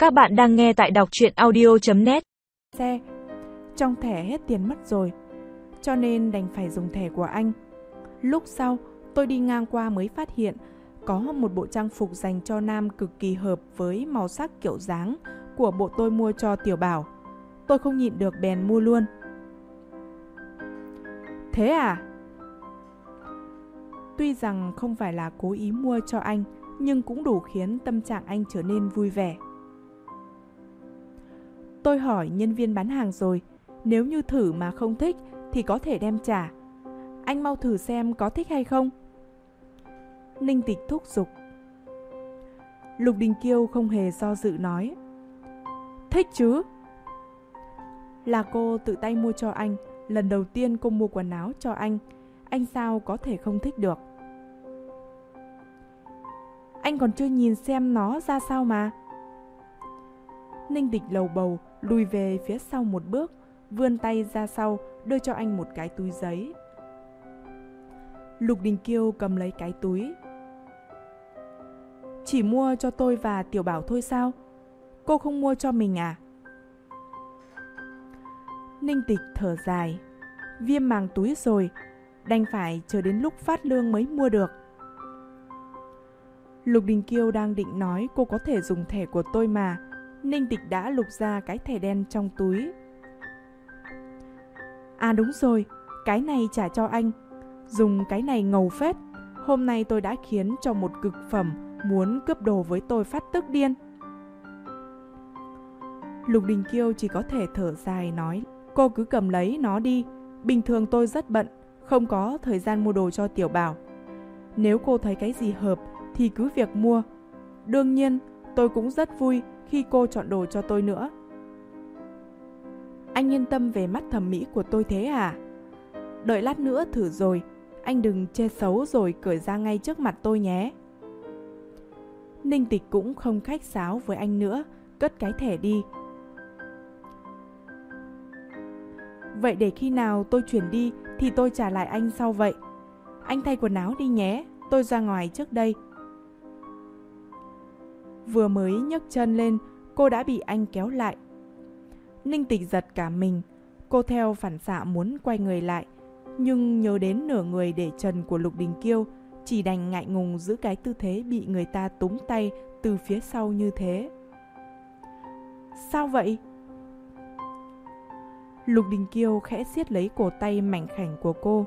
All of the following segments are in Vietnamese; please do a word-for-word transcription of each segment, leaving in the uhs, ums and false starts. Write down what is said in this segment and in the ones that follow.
Các bạn đang nghe tại đọc truyện audio chấm net. Xe, trong thẻ hết tiền mất rồi, cho nên đành phải dùng thẻ của anh. Lúc sau, tôi đi ngang qua mới phát hiện có một bộ trang phục dành cho nam cực kỳ hợp với màu sắc kiểu dáng của bộ tôi mua cho Tiểu Bảo. Tôi không nhịn được bèn mua luôn. Thế à? Tuy rằng không phải là cố ý mua cho anh, nhưng cũng đủ khiến tâm trạng anh trở nên vui vẻ. Tôi hỏi nhân viên bán hàng rồi, nếu như thử mà không thích thì có thể đem trả. Anh mau thử xem có thích hay không. Ninh Tịch thúc giục. Lục Đình Kiêu không hề do dự nói. Thích chứ? Là cô tự tay mua cho anh, lần đầu tiên cô mua quần áo cho anh, anh sao có thể không thích được. Anh còn chưa nhìn xem nó ra sao mà. Ninh Tịch lầu bầu lùi về phía sau một bước, vươn tay ra sau đưa cho anh một cái túi giấy. Lục Đình Kiêu cầm lấy cái túi. Chỉ mua cho tôi và Tiểu Bảo thôi sao? Cô không mua cho mình à? Ninh Tịch thở dài. Viêm màng túi rồi, đành phải chờ đến lúc phát lương mới mua được. Lục Đình Kiêu đang định nói cô có thể dùng thẻ của tôi mà, Ninh Tịch đã lục ra cái thẻ đen trong túi. À đúng rồi, cái này trả cho anh. Dùng cái này ngầu phết. Hôm nay tôi đã khiến cho một cực phẩm muốn cướp đồ với tôi phát tức điên. Lục Đình Kiêu chỉ có thể thở dài nói, cô cứ cầm lấy nó đi. Bình thường tôi rất bận, không có thời gian mua đồ cho Tiểu Bảo. Nếu cô thấy cái gì hợp thì cứ việc mua. Đương nhiên, tôi cũng rất vui khi cô chọn đồ cho tôi nữa. Anh yên tâm về mắt thẩm mỹ của tôi thế à? Đợi lát nữa thử rồi, anh đừng chê xấu rồi cởi ra ngay trước mặt tôi nhé. Ninh Tịch cũng không khách sáo với anh nữa, cất cái thẻ đi. Vậy để khi nào tôi chuyển đi thì tôi trả lại anh sau vậy. Anh thay quần áo đi nhé, tôi ra ngoài trước đây. Vừa mới nhấc chân lên, cô đã bị anh kéo lại. Ninh Tịch giật cả mình, cô theo phản xạ muốn quay người lại, nhưng nhớ đến nửa người để trần của Lục Đình Kiêu, chỉ đành ngại ngùng giữ cái tư thế bị người ta túm tay từ phía sau như thế. Sao vậy? Lục Đình Kiêu khẽ siết lấy cổ tay mảnh khảnh của cô.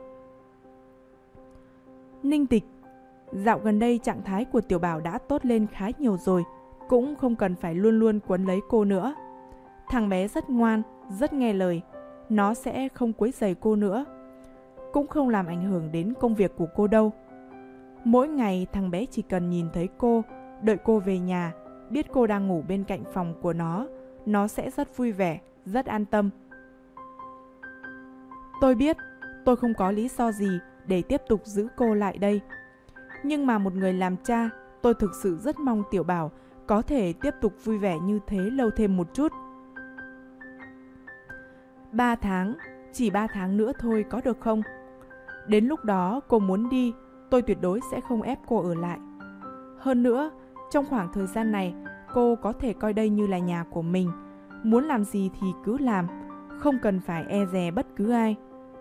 Ninh Tịch, dạo gần đây trạng thái của Tiểu Bảo đã tốt lên khá nhiều rồi, cũng không cần phải luôn luôn quấn lấy cô nữa. Thằng bé rất ngoan, rất nghe lời, nó sẽ không quấy rầy cô nữa, cũng không làm ảnh hưởng đến công việc của cô đâu. Mỗi ngày thằng bé chỉ cần nhìn thấy cô, đợi cô về nhà, biết cô đang ngủ bên cạnh phòng của nó, nó sẽ rất vui vẻ, rất an tâm. Tôi biết, tôi không có lý do gì để tiếp tục giữ cô lại đây. Nhưng mà một người làm cha, tôi thực sự rất mong Tiểu Bảo có thể tiếp tục vui vẻ như thế lâu thêm một chút. Ba tháng, chỉ ba tháng nữa thôi có được không? Đến lúc đó cô muốn đi, tôi tuyệt đối sẽ không ép cô ở lại. Hơn nữa, trong khoảng thời gian này, cô có thể coi đây như là nhà của mình. Muốn làm gì thì cứ làm, không cần phải e dè bất cứ ai.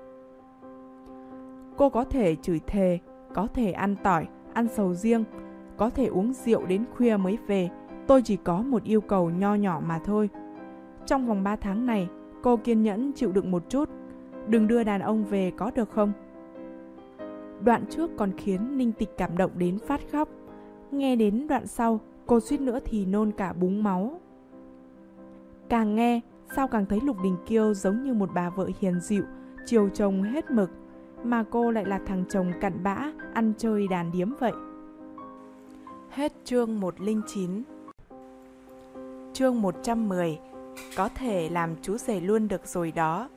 Cô có thể chửi thề, có thể ăn tỏi, ăn sầu riêng, có thể uống rượu đến khuya mới về. Tôi chỉ có một yêu cầu nho nhỏ mà thôi. Trong vòng ba tháng này, cô kiên nhẫn chịu đựng một chút, đừng đưa đàn ông về có được không? Đoạn trước còn khiến Ninh Tịch cảm động đến phát khóc. Nghe đến đoạn sau, cô suýt nữa thì nôn cả búng máu. Càng nghe, sao càng thấy Lục Đình Kiêu giống như một bà vợ hiền dịu, chiều chồng hết mực, mà cô lại là thằng chồng cặn bã, ăn chơi đàn điếm vậy. Hết chương một không chín. Chương một trăm mười. Có thể làm chú rể luôn được rồi đó.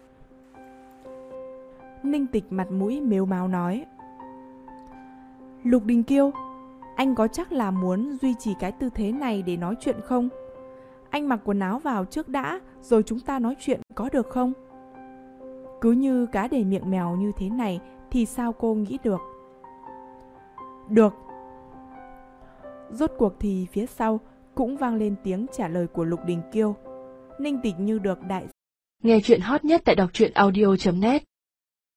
Ninh Tịch mặt mũi mếu máo nói. Lục Đình Kiêu, anh có chắc là muốn duy trì cái tư thế này để nói chuyện không? Anh mặc quần áo vào trước đã, rồi chúng ta nói chuyện có được không? Cứ như cá để miệng mèo như thế này thì sao cô nghĩ được? Được. Rốt cuộc thì phía sau, Cũng vang lên tiếng trả lời của Lục Đình Kiêu. Ninh Tịch Như được đại Nghe chuyện hot nhất tại đọc truyện audio chấm net